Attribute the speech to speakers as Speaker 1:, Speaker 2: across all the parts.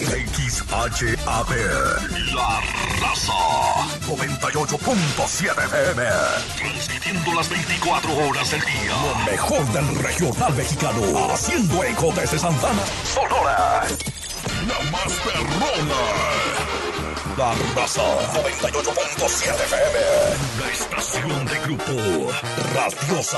Speaker 1: XHAP, La Raza, 98.7 FM, transmitiendo las 24 horas del día. Lo mejor del regional mexicano, haciendo eco desde Santana, Sonora. La más perrona, La Raza, 98.7 FM, la estación de grupo radiosa.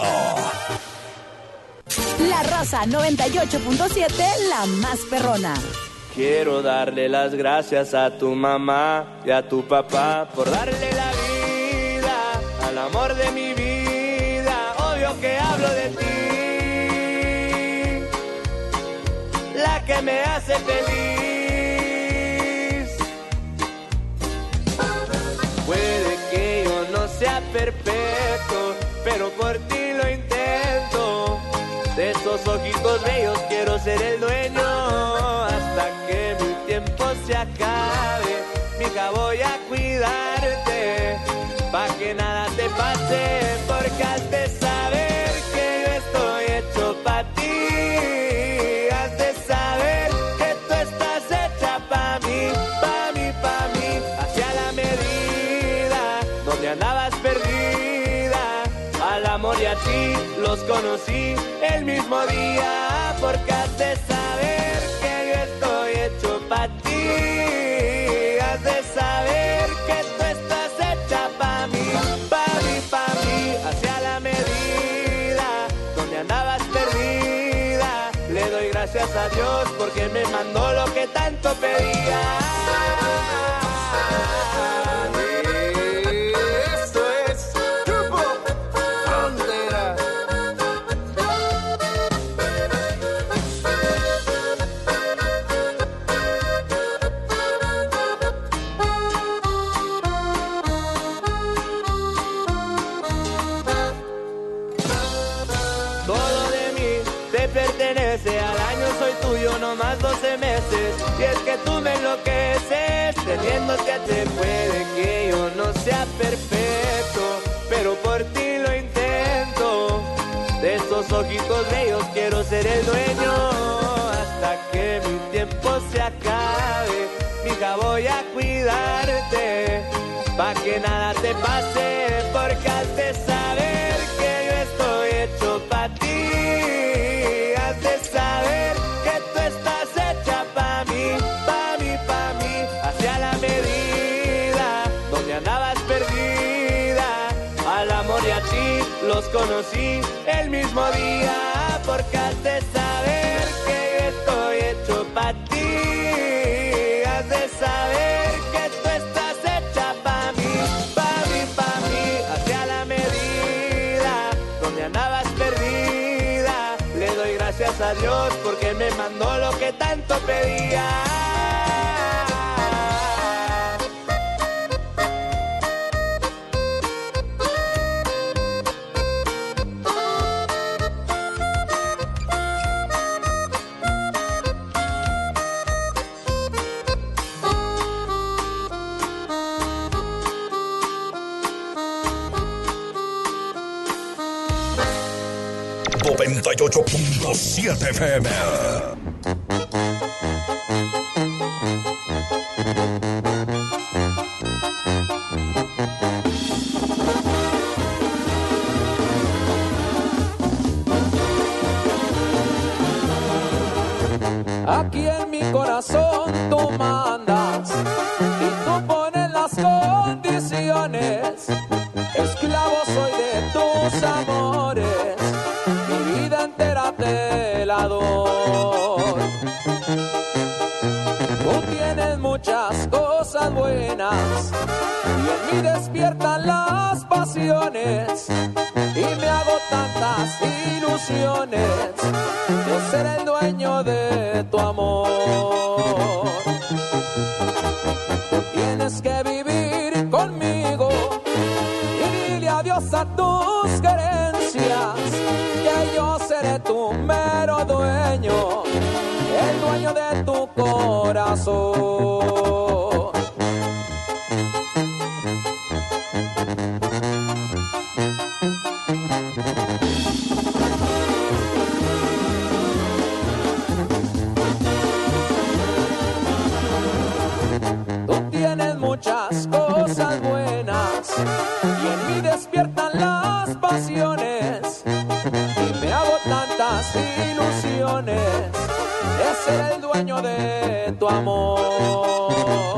Speaker 2: La Raza 98.7, la más perrona.
Speaker 3: Quiero darle las gracias a tu mamá y a tu papá por darle la vida al amor de mi vida. Obvio que hablo de ti, la que me hace feliz. Puede que yo no sea perfecto, pero por ti lo intento. De esos ojitos bellos quiero ser el dueño hasta que mi tiempo se acabe. Mija, voy a cuidarte pa' que nada te pase, porque has de saber que yo estoy hecho pa' ti. Has de saber que tú estás hecha pa' mí, pa' mí, pa' mí. Hacia la medida donde andabas perdida, al amor y a ti los conocí el mismo día, porque has de saber que yo estoy hecho pa' ti. Has de saber que tú estás hecha pa' mí, pa' mí, pa' mí. Hacia la medida donde andabas perdida, le doy gracias a Dios porque me mandó lo que tanto pedía. Al año soy tuyo, no más 12 meses. Y es que tú me enloqueces, teniéndote a ti. Puede que yo no sea perfecto, pero por ti lo intento. De esos ojitos bellos quiero ser el dueño hasta que mi tiempo se acabe. Mija, voy a cuidarte pa' que nada te pase, porque has de saber que yo estoy hecho pa' ti. Saber que tú estás hecha pa' mí, pa' mí, pa' mí. Hacia la medida donde andabas perdida, al amor y a ti los conocí el mismo día, porque has de saber que yo estoy hecho pa' ti. Has de saber que tú estás hecha pa' mí, pa' mí, pa' mí. Hacia la medida donde andabas perdida, le doy gracias a Dios porque me mandó lo que tanto pedía.
Speaker 1: .7 FM.
Speaker 4: Aquí en mi corazón tú mandas y tú pones las condiciones. Esclavo soy de tus amores, mi vida entera te la doy. Tú tienes muchas cosas buenas y en mí despiertan las pasiones y me hago tantas ilusiones de ser el dueño de tu amor. Tienes que vivir conmigo y dile adiós a tus querencias, que yo seré tu mero dueño, el dueño de tu corazón. mí despiertan las pasiones y me hago tantas ilusiones de ser el dueño de tu amor.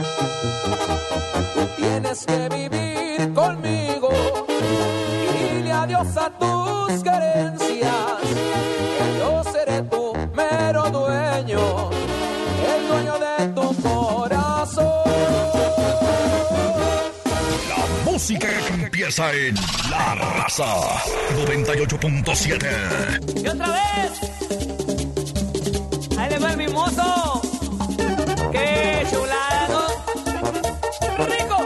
Speaker 4: Tú tienes que vivir conmigo y dile adiós a tus querencias, que yo seré tu mero dueño, el dueño de tu corazón.
Speaker 1: La música que empieza en La Raza 98.7.
Speaker 3: Y otra vez, ahí le va el mimoso. ¡Qué chulada, ¿no? ¡Rico!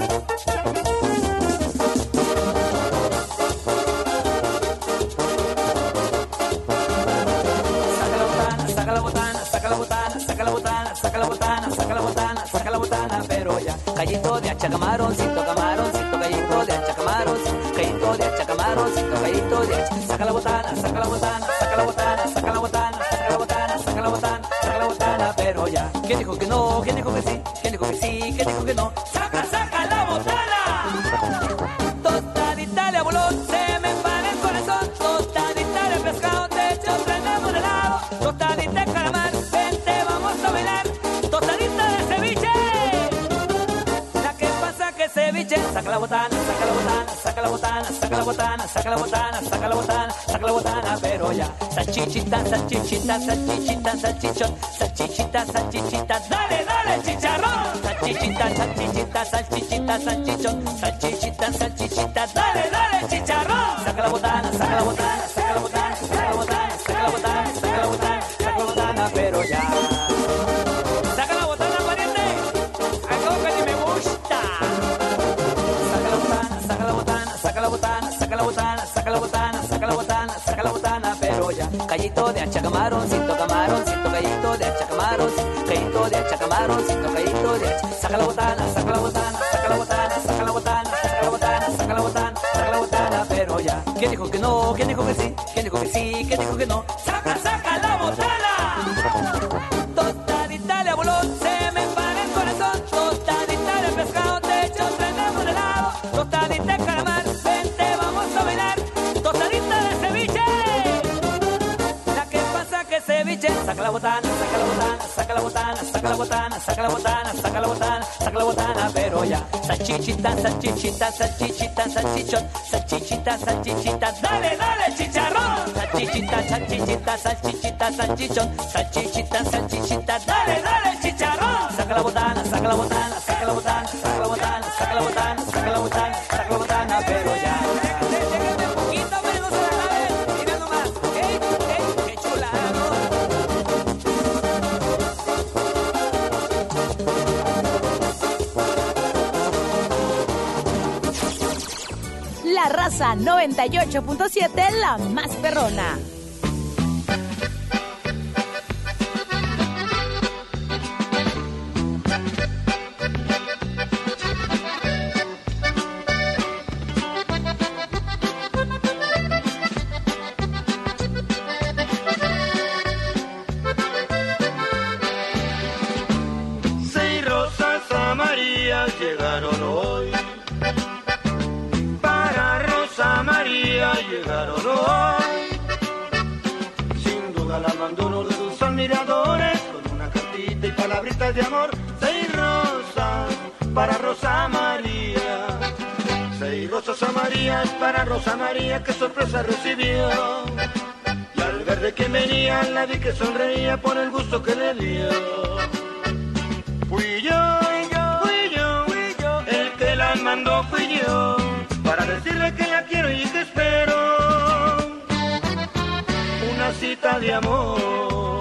Speaker 3: Saca la botana, saca la botana, saca la botana, saca la botana, saca la botana, saca la botana, pero ya. Callito de hacha, camaroncito, camaroncito, callito de hacha, camaroncito, callito de hacha, camaroncito, callito de hacha. Saca la botana, saca la botana, saca la botana, saca la botana, saca la botana, saca la botana, saca la botana, pero ya. ¿Quién dijo que no? ¿Quién dijo que sí? ¿Quién dijo que sí? ¿Quién dijo que no? ¡Saca, saca la botana! Tostadita de bolón, se me para el corazón. Tostadita de pescado, te echo prendemos de lado. Tostadita de calamar, vente, vamos a bailar. Tostadita de ceviche. La que pasa que ceviche. Saca la botana, saca la botana, saca la botana, saca la botana, saca la botana, saca la botana, saca la botana, pero ya. Salchichita, salchichita, salchichita, salchichón. Salchichita, salchichita, dale, dale, chicharrón. Salchichita, salchichita, salchichita, salchichón. Salchichita, salchichita, dale, dale, chicharrón. Saca la botana, saca la botana, saca la botana, saca la botana, saca la botana, saca la botana, saca la botana, pero ya. Saca la botana, pariente. Algo que ni me gusta. Saca la botana, saca la botana, saca la botana, saca la botana, saca la botana, saca la botana, saca la botana, pero ya. Callito de hacha, camaroncito, camaroncito, callito de hacha, camaroncito, callito de hacha, camaroncito, callito de hacha. Saca la botana, saca la botana, saca la botana, saca la botana, saca la botana, saca la botana, saca la botana, pero ya. ¿Quién dijo que no? ¿Quién dijo que sí? ¿Quién dijo que sí? ¿Quién dijo que no? ¡Saca, saca la botana! Tostadita de bolón, se me para el corazón. Tostadita de pescado, te echo prendemos de lado. Tostadita de calamar, vente, vamos a bailar. Tostadita de ceviche. La que pasa que ceviche. Saca la botana, saca la botana, saca la botana, saca la botana, saca la botana, saca la botana, saca la botana, pero ya. Salchichita, salchichita, salchichita, salchichón. Salchichita, salchichita, dale, dale, chicharrón. Salchichita, salchichita, salchichita, salchichón. Salchichita, salchichita, dale, dale, chicharrón. Saca la botana, saca la botana, saca la botana, saca la botana, saca la botana, saca la botana, saca la botana, pero ya. Déjenme un poquito, pero no se la acaben. Mira nomás, qué chulada, ¿no?
Speaker 2: La Raza 98.7, la más perrona.
Speaker 5: Seis rosas amarillas llegaron hoy. Para Rosa María llegaron hoy. Sin duda la mandó uno de sus admiradores con una cartita y palabritas de amor. Seis rosas para Rosa María. Seis rosas amarillas para Rosa María, qué sorpresa recibió. Y al ver de quién venía, la vi que sonreía por el gusto que le dio. Fui yo, el que las mandó fui yo, para decirle que la quiero y que espero una cita de amor.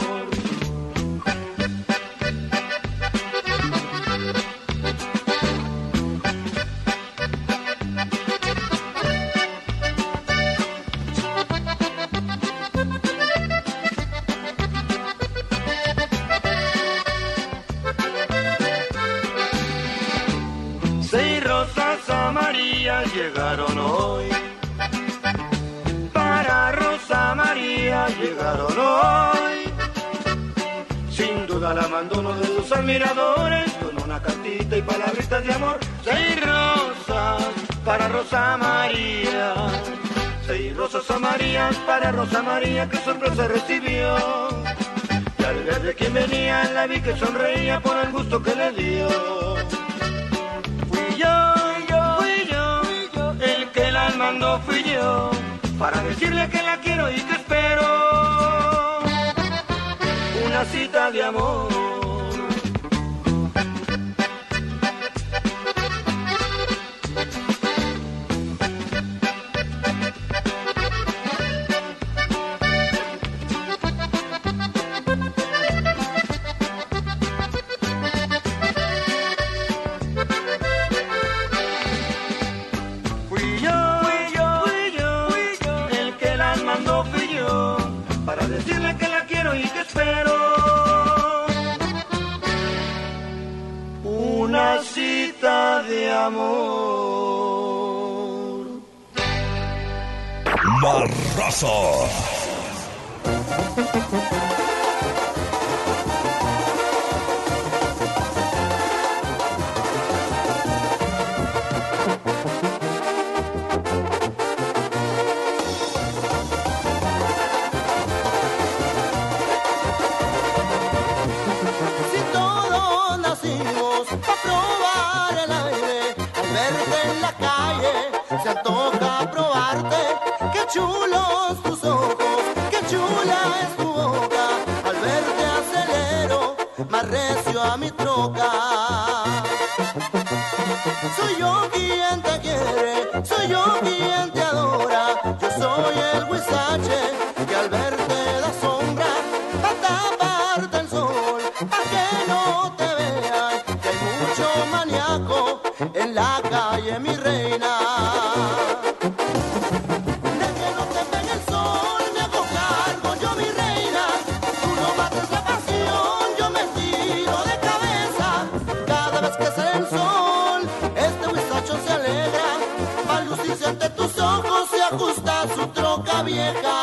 Speaker 5: Seis rosas amarillas llegaron hoy. Para Rosa María llegaron hoy. Sin duda la mandó uno de sus admiradores con una cartita y palabritas de amor. 6 rosas para Rosa María. 6 rosas amarillas para Rosa María, qué sorpresa recibió. Y al ver de quién venía, la vi que sonreía por el gusto que le dio. Fui yo, el que la mandó fui yo, para decirle que la quiero y que espero una cita de amor. Una cita de amor.
Speaker 1: La Raza.
Speaker 6: Se antoja probarte, qué chulos tus ojos, qué chula es tu boca. Al verte acelero, más recio a mi troca. Soy yo quien te quiere, soy yo quien te adora. Yo soy el huizache que al verte da sombra, pa' taparte el sol, pa' que no te vean, que hay mucho maníaco en la calle, mi reina. Ante tus ojos se ajusta su troca vieja.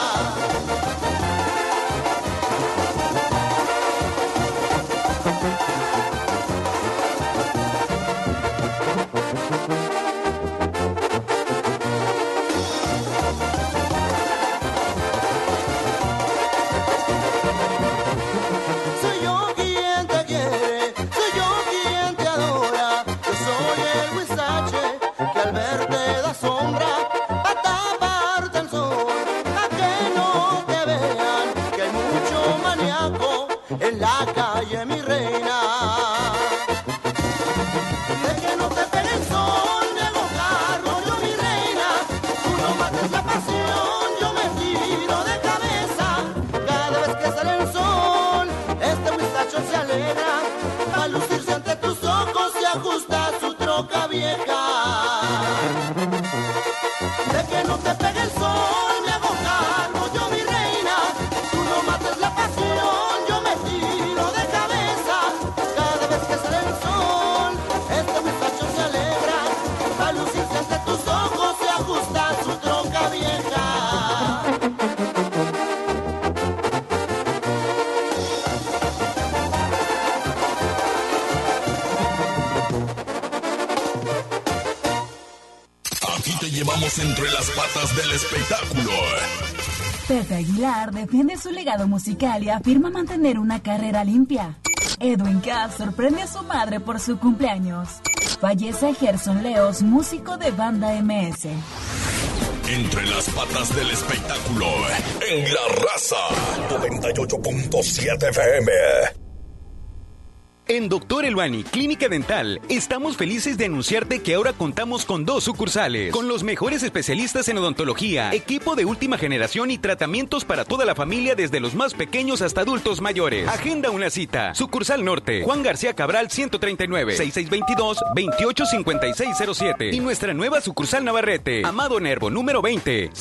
Speaker 6: Soy yo quien te quiere, soy yo quien te adora. Yo soy el huizache que al verte da sombra, pa' taparte el sol, pa' que no te vean, que hay mucho maníaco en la calle, mi reina. De que no te pegue el sol, me hago cargo yo, mi reina. Tú no mates la pasión, yo me tiro de cabeza. Cada vez que sale el sol, este muchacho se alegra. Al lucirse ante tus ojos se ajusta su troca vieja. De que no te pegue el sol, me hago cargo yo, mi reina. Tú no mates la pasión, yo me tiro de cabeza. Cada vez que sale el sol, este muchacho se alegra. Al lucirse ante tus ojos se ajusta su troca vieja.
Speaker 1: Llevamos entre las patas del espectáculo.
Speaker 2: Pepe Aguilar defiende su legado musical y afirma mantener una carrera limpia. Edwin Cass sorprende a su madre por su cumpleaños. Fallece Gerson Leos, músico de Banda MS.
Speaker 1: Entre las patas del espectáculo, en La Raza, 98.7 FM.
Speaker 7: En Dr. Eluani, Clínica Dental, estamos felices de anunciarte que ahora contamos con 2 sucursales, con los mejores especialistas en odontología, equipo de última generación y tratamientos para toda la familia desde los más pequeños hasta adultos mayores. Agenda una cita. Sucursal Norte, Juan García Cabral 139, 6622-285607. Y nuestra nueva sucursal Navarrete, Amado Nervo número 20,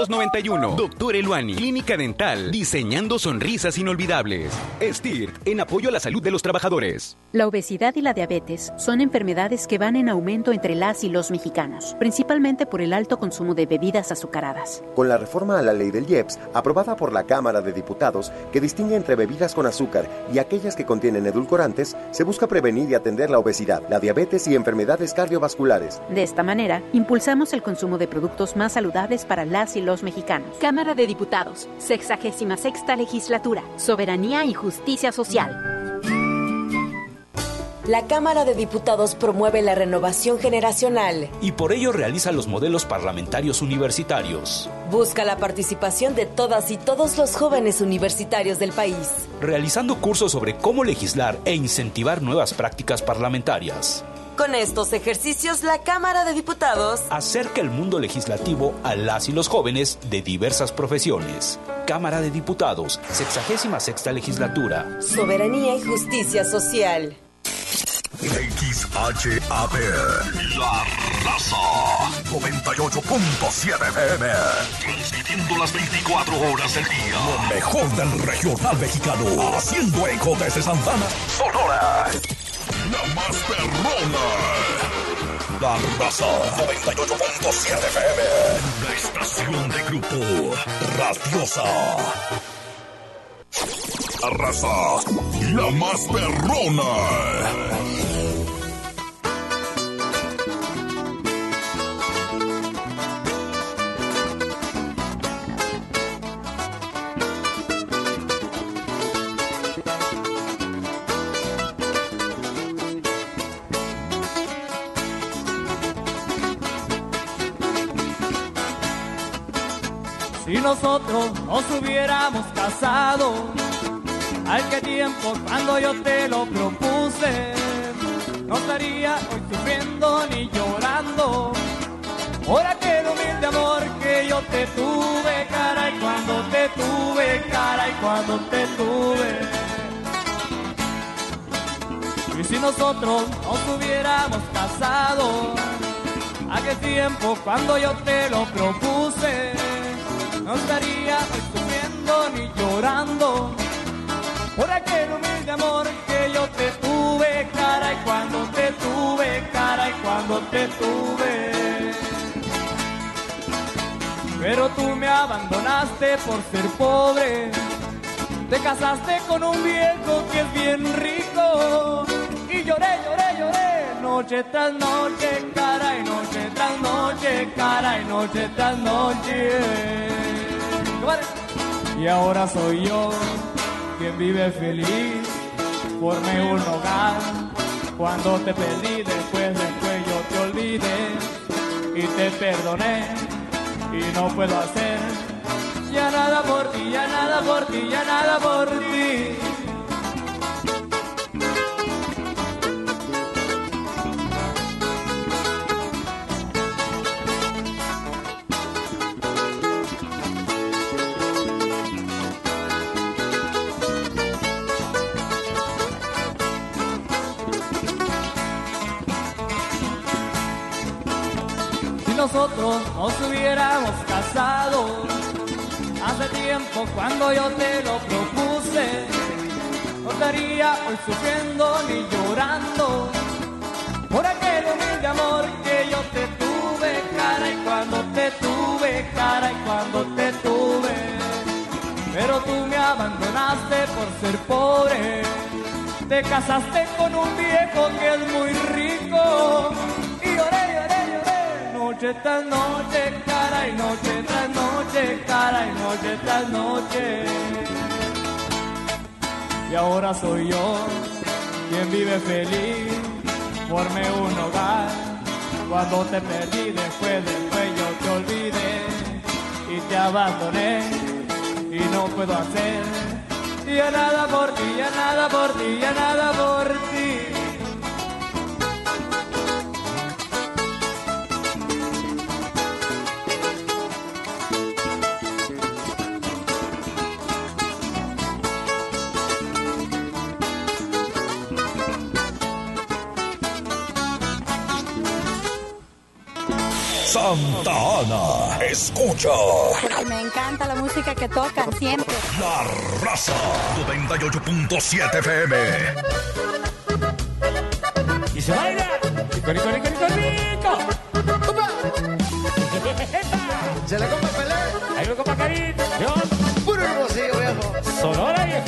Speaker 7: 6623-800291. Dr. Eluani, Clínica Dental, diseñando sonrisas inolvidables. Estir, en Apodaca apoyo a la salud de los trabajadores.
Speaker 8: La obesidad y la diabetes son enfermedades que van en aumento entre las y los mexicanos, principalmente por el alto consumo de bebidas azucaradas.
Speaker 9: Con la reforma a la ley del IEPS, aprobada por la Cámara de Diputados, que distingue entre bebidas con azúcar y aquellas que contienen edulcorantes, se busca prevenir y atender la obesidad, la diabetes y enfermedades cardiovasculares.
Speaker 8: De esta manera, impulsamos el consumo de productos más saludables para las y los mexicanos.
Speaker 10: Cámara de Diputados, 66ª Legislatura, Soberanía y Justicia Social.
Speaker 11: La Cámara de Diputados promueve la renovación generacional
Speaker 12: y por ello realiza los modelos parlamentarios universitarios.
Speaker 11: Busca la participación de todas y todos los jóvenes universitarios del país,
Speaker 12: realizando cursos sobre cómo legislar e incentivar nuevas prácticas parlamentarias.
Speaker 11: Con estos ejercicios, la Cámara de Diputados
Speaker 12: acerca el mundo legislativo a las y los jóvenes de diversas profesiones. Cámara de Diputados, 66ª Legislatura.
Speaker 11: Soberanía y Justicia Social.
Speaker 1: XHAP, La Raza, 98.7 FM, transmitiendo las 24 horas del día. Lo mejor del regional mexicano, haciendo eco desde Santana, Sonora. La más perrona, La Raza, 98.7 FM, la estación de grupo radiosa. La Raza, la más perrona.
Speaker 13: Si nosotros nos hubiéramos casado, ¿a qué tiempo cuando yo te lo propuse? No estaría hoy sufriendo ni llorando por aquel humilde amor que yo te tuve, caray, cuando te tuve, caray, cuando te tuve. Y si nosotros nos hubiéramos casado, ¿a qué tiempo cuando yo te lo propuse? No estaría hoy sufriendo ni llorando por aquel humilde amor que yo te tuve, caray, cuando te tuve, caray, cuando te tuve. Pero tú me abandonaste por ser pobre, te casaste con un viejo que es bien rico, y lloré, lloré, lloré, noche tras noche, caray, noche tras noche, caray, noche tras noche. Y ahora soy yo quien vive feliz, formé un hogar, cuando te perdí, después yo te olvidé, y te perdoné, y no puedo hacer ya nada por ti, ya nada por ti, ya nada por ti. Nosotros nos hubiéramos casado hace tiempo cuando yo te lo propuse, no estaría hoy sufriendo ni llorando por aquel humilde amor que yo te tuve, caray, cuando te tuve, caray, cuando te tuve. Pero tú me abandonaste por ser pobre, te casaste con un viejo que es muy rico, y lloré, lloré, lloré, noche tras noche, caray, noche tras noche, caray, noche tras noche. Y ahora soy yo quien vive feliz, formé un hogar, cuando te perdí, después yo te olvidé, y te abandoné, y no puedo hacer ya nada por ti, ya nada por ti, ya nada por ti.
Speaker 1: Santa Ana. Escucha.
Speaker 14: Porque me encanta la música que tocan siempre.
Speaker 1: La Raza 98.7 FM.
Speaker 13: Y se baila. Rico, rico, rico, rico, rico. ¡Upa!
Speaker 15: Se le compa Pelé.
Speaker 13: Ahí lo compa Karim.
Speaker 15: Puro hermosillo, viejo.
Speaker 13: Sonora, viejo.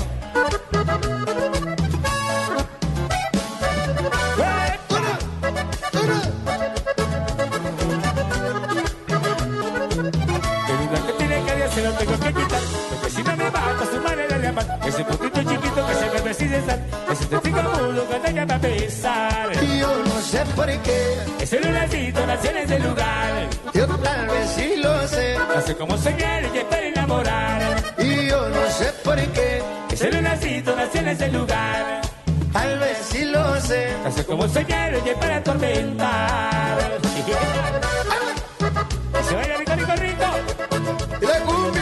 Speaker 15: Se lo tengo que quitar, porque si no me mata su manera de amar. Ese poquito chiquito que se me precisa estar. Ese testigo mudo cuando ella va a besar.
Speaker 6: Y yo no sé por qué.
Speaker 15: Ese lunacito nació en ese lugar.
Speaker 6: Yo tal vez sí lo sé.
Speaker 15: No sé cómo soñar y para enamorar.
Speaker 6: Y yo no sé por qué.
Speaker 15: Ese lunacito nació en ese lugar.
Speaker 6: Tal vez sí lo sé.
Speaker 15: No sé cómo soñar y para atormentar. Se vaya rico, rico, rico.
Speaker 6: Y la cumbia.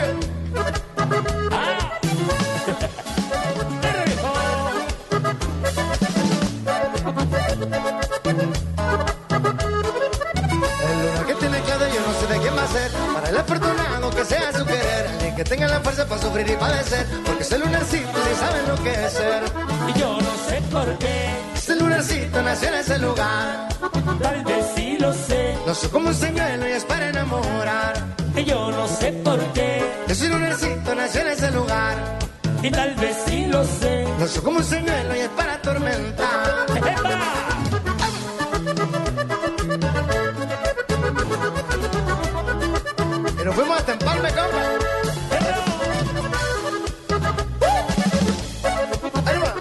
Speaker 6: El luna que tiene clave yo no sé de quién va a ser. Para el afortunado que sea su querer. Alguien que tenga la fuerza para sufrir y padecer. Porque ese lunarcito sí sabe lo que es ser.
Speaker 15: Y yo no sé por qué.
Speaker 6: Ese lunarcito nació en ese lugar.
Speaker 15: Tal vez sí lo sé.
Speaker 6: No soy como un señuelo y es para enamorar.
Speaker 15: Y yo no sé por qué.
Speaker 6: Ese lunarcito nació en ese lugar.
Speaker 15: Y tal vez sí lo sé.
Speaker 6: No soy como un señuelo y es para atormentar.
Speaker 15: ¡Epa!
Speaker 6: Y nos fuimos hasta Empalme, compa. Ahí va.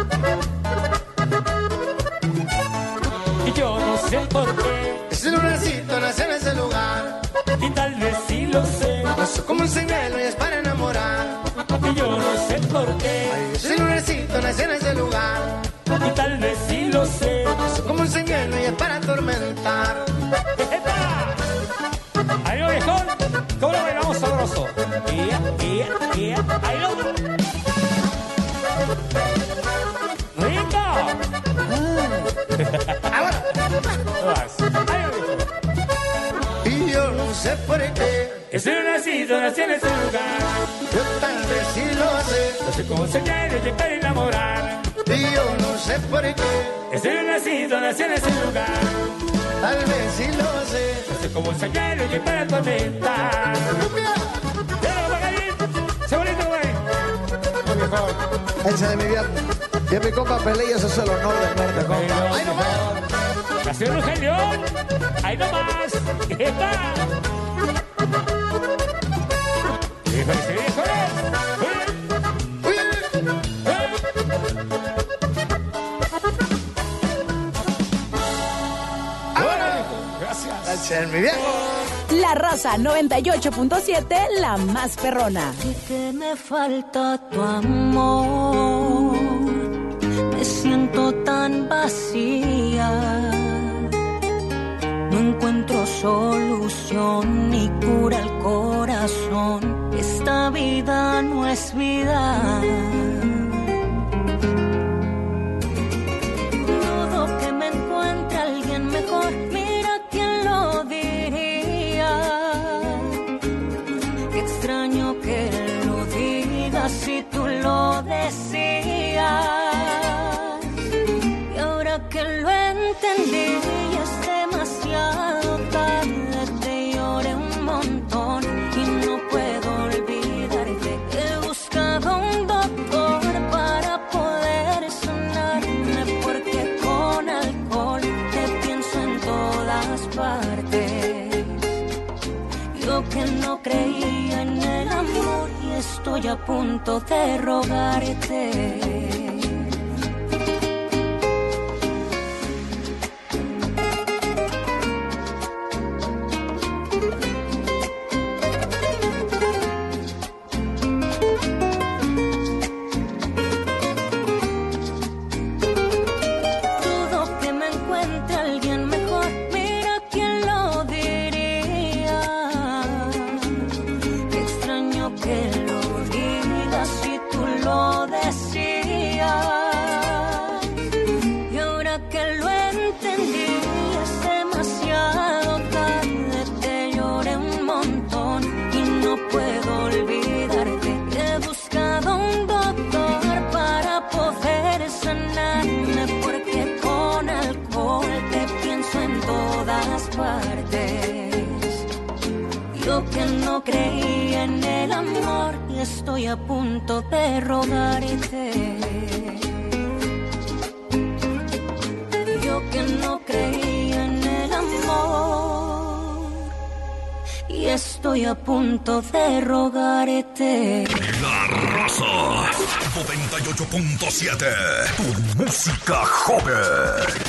Speaker 15: Y yo no sé por qué.
Speaker 6: Ese lunarcito nació en ese lugar.
Speaker 15: Y tal vez sí lo sé.
Speaker 6: No soy como un señuelo y es para enamorar.
Speaker 15: Y yo no sé por qué.
Speaker 6: Ese lunarcito nació en ese lugar.
Speaker 15: Y tal vez sí lo sé.
Speaker 6: No soy como un señuelo y es para atormentar.
Speaker 15: ¡Epa! Ahí lo viejón. ¿Cómo lo bailamos sabroso? Ahí lo. ¡Rico!
Speaker 6: Ahora.
Speaker 15: Ahí lo viejón.
Speaker 6: Y yo no sé por qué.
Speaker 15: Ese lunacito nació en ese lugar.
Speaker 6: Yo tal vez sí lo sé.
Speaker 15: No sé cómo soñar y para enamorar.
Speaker 6: Y yo no sé por qué.
Speaker 15: Ese lunacito nació en ese lugar.
Speaker 6: Tal vez sí lo sé.
Speaker 15: No sé cómo soñar y para atormentar. ¡Ya lo Karim! ¡Se bonito, güey!
Speaker 6: Ese de mi viernes. Y a mi compa Pelé y eso es el honor del norte, compa. ¡Ahí nomás!
Speaker 15: ¡Nació Rogelio León! ¡Ahí nomás! ¡Epa! ¡Híjole, híjole!
Speaker 6: Gracias, mi viejo.
Speaker 16: La Raza 98.7, la más perrona.
Speaker 17: Y que me falta tu amor, me siento tan vacía. No encuentro solución ni cura al corazón. Esta vida no es vida. Dudo que me encuentre alguien mejor. Mira quién lo diría. Qué extraño que lo digas si tú lo decías. Y ahora que lo entendí es demasiado tarde. Te lloré un montón y no puedo olvidarte. He buscado un doctor para poder sanarme, porque con alcohol te pienso en todas partes. Yo que no creía en el amor y estoy a punto de rogarte. Que lo digas si tú lo decides. no creía en el amor y estoy a punto de rogarte. Yo que no creía en el amor y estoy a punto de rogarte.
Speaker 1: La Raza 98.7, tu música joven.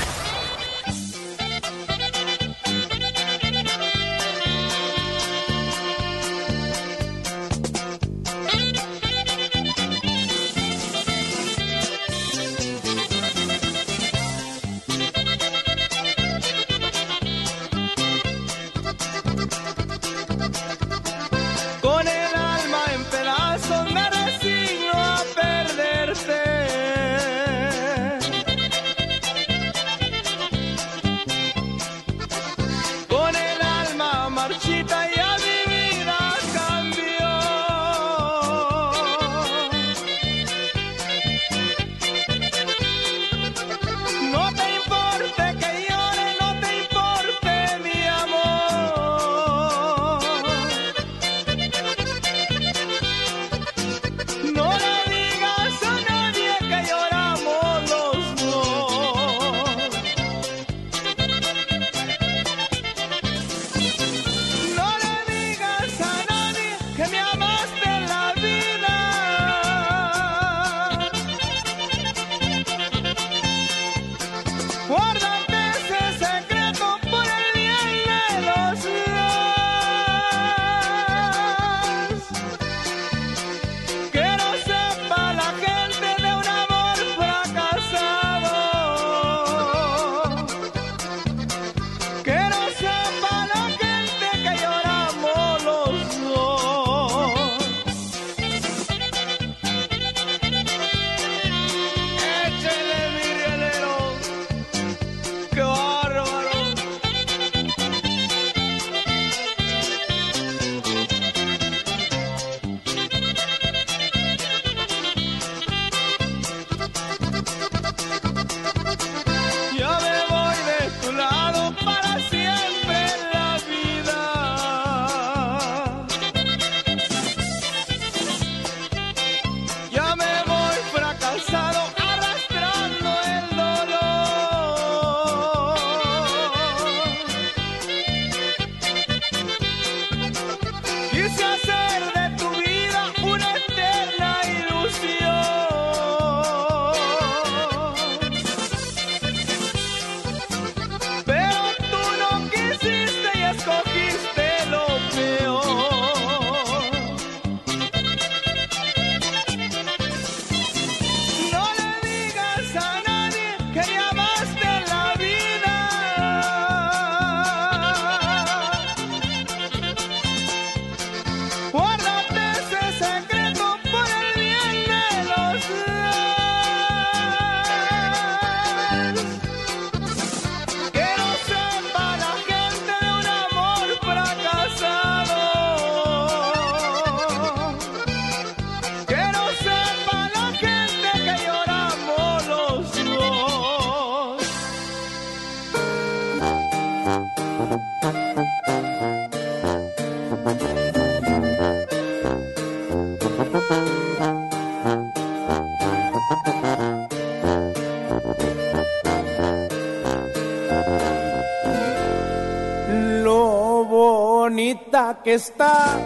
Speaker 18: Que estás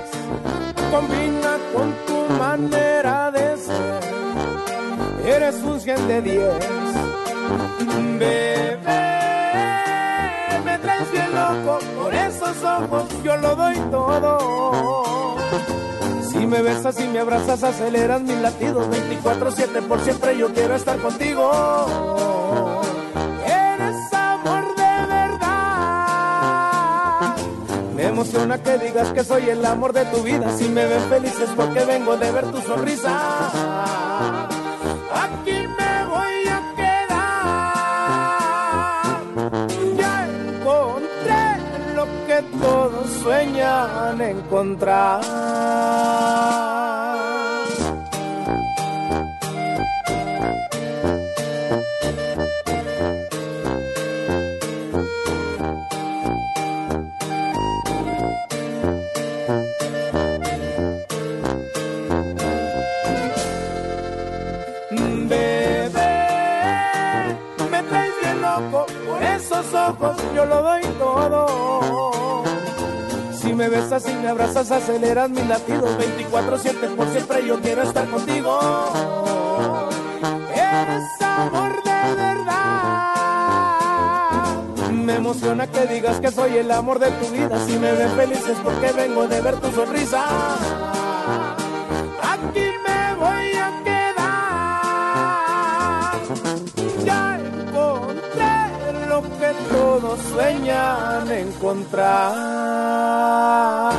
Speaker 18: combina con tu manera de ser, eres un 100 de 10, bebé, me traes bien loco, por esos ojos yo lo doy todo, si me besas y me abrazas aceleras mis latidos, 24/7 por siempre yo quiero estar contigo. Me emociona que digas que soy el amor de tu vida. Si me ven feliz es porque vengo de ver tu sonrisa. Aquí me voy a quedar. Ya encontré lo que todos sueñan encontrar. esos ojos yo lo doy todo. Si me besas y me abrazas, aceleras mis latidos. 24/7 por siempre yo quiero estar contigo. Eres amor de verdad. Me emociona que digas que soy el amor de tu vida. Si me ven feliz es porque vengo de ver tu sonrisa. Aquí me voy a quedar. Ya encontré lo que todos sueñan encontrar.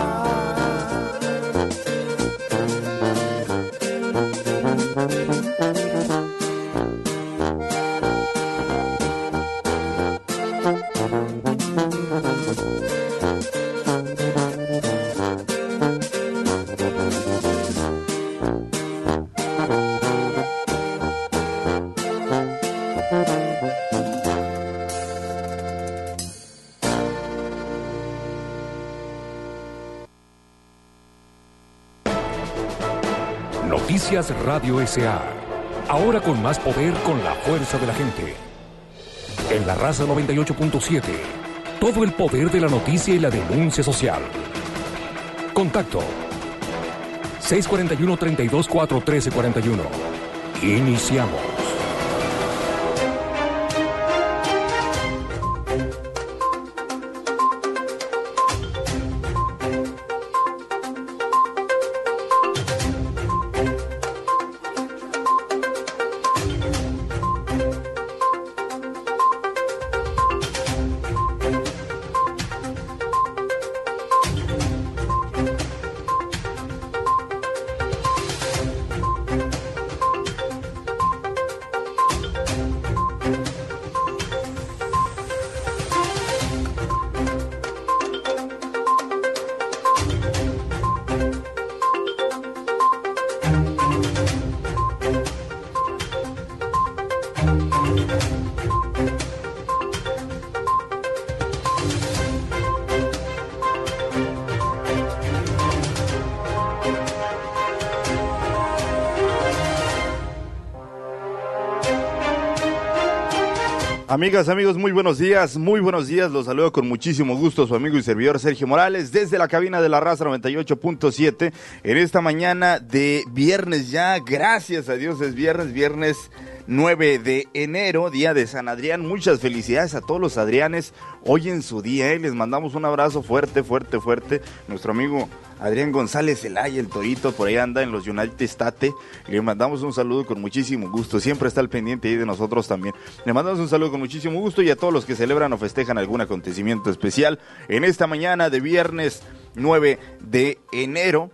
Speaker 1: Noticias Radio S.A. Ahora con más poder, con la fuerza de la gente. En La Raza 98.7. Todo el poder de la noticia y la denuncia social. Contacto 641-324-1341. Iniciamos.
Speaker 19: Amigas, amigos, muy buenos días, los saludo con muchísimo gusto su amigo y servidor Sergio Morales desde la cabina de La Raza 98.7 en esta mañana de viernes ya, gracias a Dios es viernes 9 de enero, día de San Adrián. Muchas felicidades a todos los Adrianes hoy en su día, les mandamos un abrazo fuerte, nuestro amigo Adrián González Zelaya, el Torito, por ahí anda en los United States. Le mandamos un saludo con muchísimo gusto. Siempre está al pendiente ahí de nosotros también. Le mandamos un saludo con muchísimo gusto y a todos los que celebran o festejan algún acontecimiento especial en esta mañana de viernes 9 de enero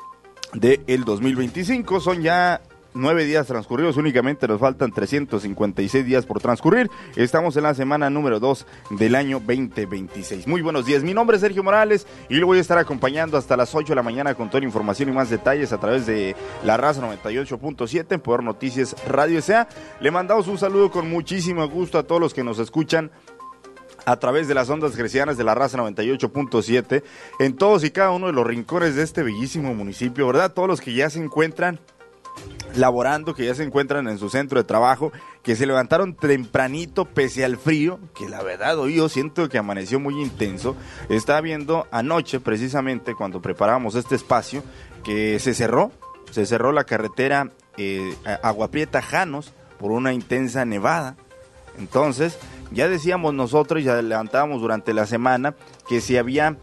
Speaker 19: del 2025. Son ya 9 días transcurridos, únicamente nos faltan 356 días por transcurrir. Estamos en la semana número 2 del año 2026. Muy buenos días, mi nombre es Sergio Morales y lo voy a estar acompañando hasta las 8 de la mañana con toda la información y más detalles a través de La Raza 98.7 en Poder Noticias Radio S.A. Le mandamos un saludo con muchísimo gusto a todos los que nos escuchan a través de las ondas gercianas de La Raza 98.7 en todos y cada uno de los rincones de este bellísimo municipio, ¿verdad? Todos los que ya se encuentran laborando, que ya se encuentran en su centro de trabajo, que se levantaron tempranito pese al frío, que la verdad hoy yo siento que amaneció muy intenso. Estaba viendo anoche precisamente cuando preparábamos este espacio que se cerró la carretera Agua Prieta Janos por una intensa nevada. Entonces ya decíamos nosotros, ya levantábamos durante la semana que si había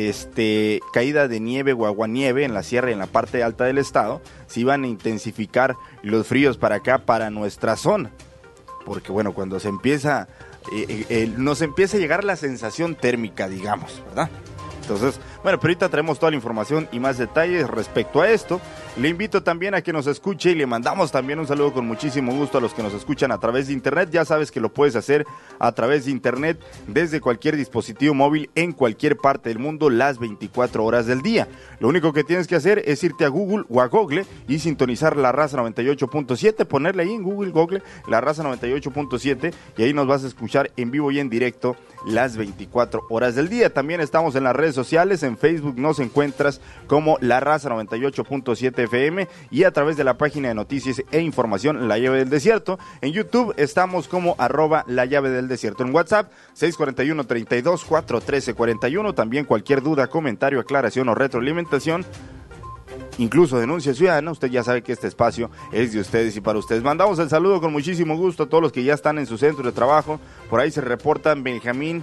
Speaker 19: caída de nieve o aguanieve en la sierra y en la parte alta del estado, se iban a intensificar los fríos para acá, para nuestra zona, porque bueno, cuando se empieza nos empieza a llegar la sensación térmica, digamos, ¿verdad? Entonces, bueno, pero ahorita traemos toda la información y más detalles respecto a esto. Le invito también a que nos escuche y le mandamos también un saludo con muchísimo gusto a los que nos escuchan a través de internet. Ya sabes que lo puedes hacer a través de internet desde cualquier dispositivo móvil en cualquier parte del mundo las 24 horas del día. Lo único que tienes que hacer es irte a Google o a Google y sintonizar La Raza 98.7, ponerle ahí en Google La Raza 98.7 y ahí nos vas a escuchar en vivo y en directo las 24 horas del día. También estamos en las redes sociales, en Facebook nos encuentras como La Raza 98.7 FM y a través de la página de noticias e información La Llave del Desierto. En YouTube estamos como @La Llave del Desierto. En WhatsApp 641-32-413-41. También cualquier duda, comentario, aclaración o retroalimentación, incluso denuncia ciudadana, usted ya sabe que este espacio es de ustedes y para ustedes. Mandamos el saludo con muchísimo gusto a todos los que ya están en su centro de trabajo. Por ahí se reportan Benjamín,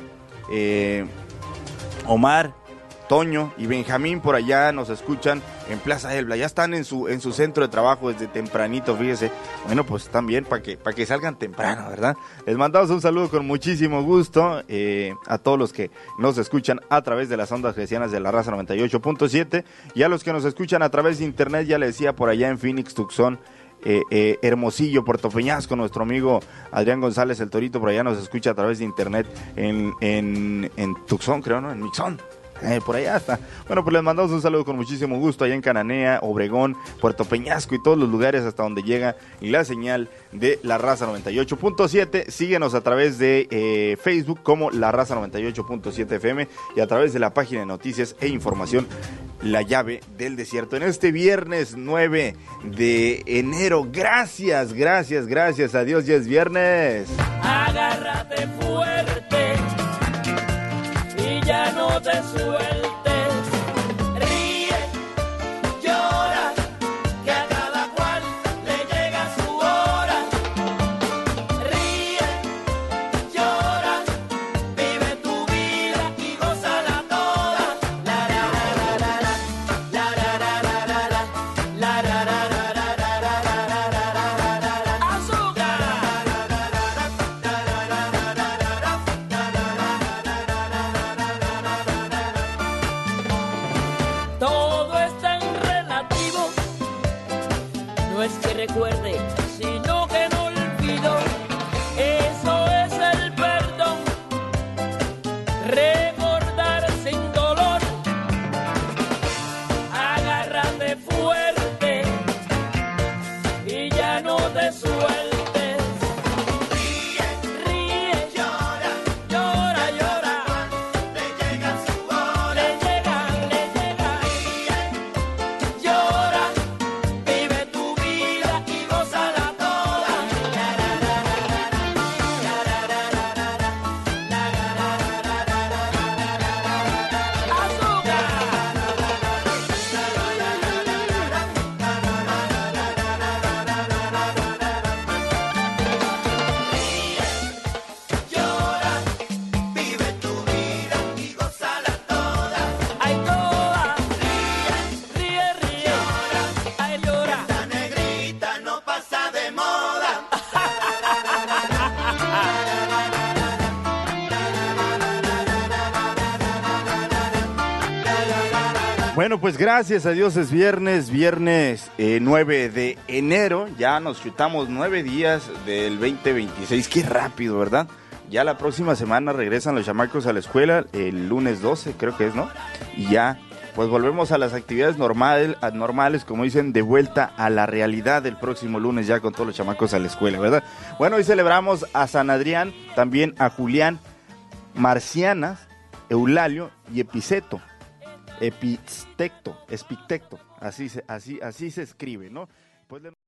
Speaker 19: Omar, Toño y Benjamín, por allá nos escuchan en Plaza Elbla, ya están en su centro de trabajo desde tempranito, fíjese. Bueno, pues también para que salgan temprano, ¿verdad? Les mandamos un saludo con muchísimo gusto a todos los que nos escuchan a través de las ondas cristianas de La Raza 98.7 y a los que nos escuchan a través de internet, ya le decía, por allá en Phoenix, Tucson, Hermosillo, Puerto Peñasco, nuestro amigo Adrián González el Torito, por allá nos escucha a través de internet en Tucson, creo, ¿no? En Mixón. Por allá está. Bueno, pues les mandamos un saludo con muchísimo gusto allá en Cananea, Obregón, Puerto Peñasco y todos los lugares hasta donde llega la señal de La Raza 98.7. Síguenos a través de Facebook como La Raza 98.7 FM y a través de la página de noticias e información La Llave del Desierto. En este viernes 9 de enero, gracias a Dios, ya es viernes.
Speaker 13: Agárrate fuerte y ya no te sueltes. Ríe, llora, que a cada cual le llega su hora. Ríe, llora, vive tu vida y gózala toda. La la la la la la la la la la la la recuerde, sino que no olvido. Eso es el perdón. Recordar sin dolor. Agárrate fuerte y ya no te sueltes. Ríe, llora, llora, llora. Le llega su hora. Le llega. Ríe, llora. Vive tu vida y gózala toda. Llora, vive tu vida y gózala toda. Ay, toda. Ríe, llora. Ay, llora. Esta negrita no pasa de moda.
Speaker 19: Bueno, pues gracias a Dios es viernes 9 de enero, ya nos chutamos 9 días del 2026, qué rápido, ¿verdad? Ya la próxima semana regresan los chamacos a la escuela, el lunes 12 creo que es, ¿no? Y ya, pues volvemos a las actividades normales, como dicen, de vuelta a la realidad el próximo lunes ya con todos los chamacos a la escuela, ¿verdad? Bueno, hoy celebramos a San Adrián, también a Julián, Marcianas, Eulalio y Epicteto, así se escribe, ¿no? Pues